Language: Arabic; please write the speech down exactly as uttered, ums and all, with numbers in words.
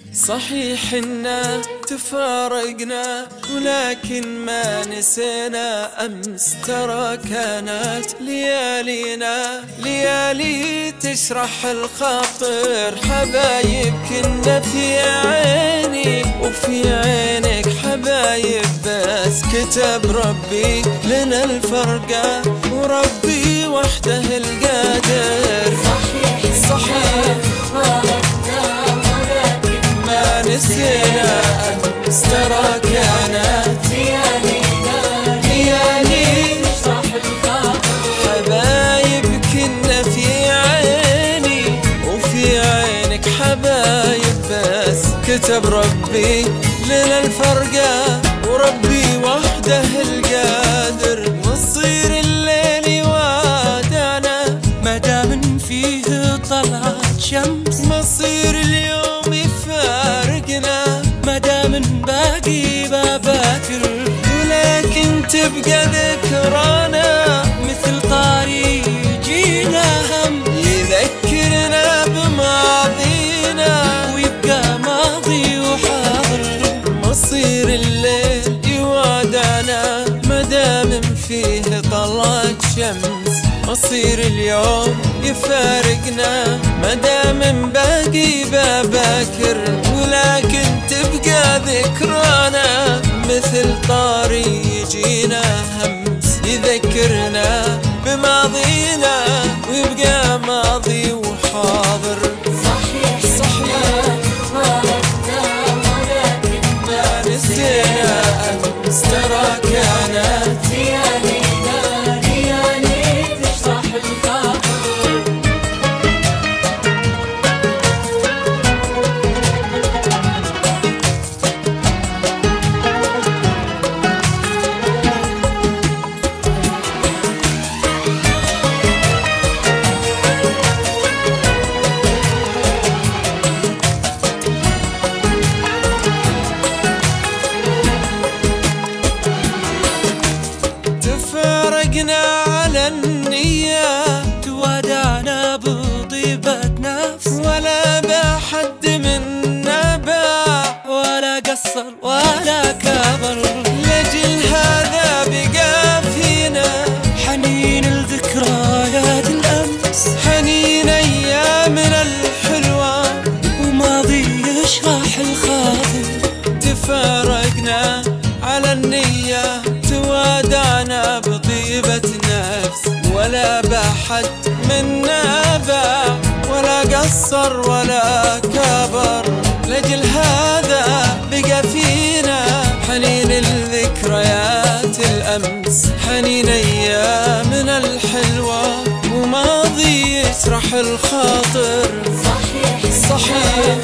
صحيح إنا تفارقنا ولكن ما نسينا أمس، ترى كانت ليالينا ليالي تشرح الخاطر. حبايب كنا في عيني وفي عينك حبايب، بس كتب ربي لنا الفرقة وربي وحده القادر. صحيح صحيح ما نسينا أمس، ترى كانت ليالينا ليالي تشرح الخاطر. حبايب كنا في عيني وفي عينك حبايب، بس كتب ربي لنا الفرقة وربي وحده القادر. مصير الليل وادعنا مدام فيه طلعت شمس، مصير اليوم يفارقنا مدام باقي باباكر، ولكن تبقى ذكرانا مثل طاري يجينا هم يذكرنا بماضينا ويبقى ماضي وحاضر. مصير الليل يوادعنا مدام فيه طلعت شمس، مصير اليوم يفارقنا مدام باقي باباكر، ولكن تبقى ذكرانا مثل طاري يجينا همس يذكرنا بماضينا ويبقى ماضي وحاضر. صحيح صحيح ما نسينا أمس، ترى كانت ليالينا ليالي تشرح الخاطر. تفارقنا على النية، توادعنا بطيبة نفس، ولا بحد منا باع ولا قصر ولا كبر. لجل هذا بقى فينا حنين الذكريات الأمس، حنين أيامنا الحلوة وماضي يشرح الخاطر. تفارقنا على النية، توادعنا بطيبة نفس، ولا بحد منا باع ولا قصر ولا كبر. لجل هذا بقى فينا حنين الذكريات الأمس، حنين أيامنا الحلوة وماضي يشرح الخاطر. صحيح صحيح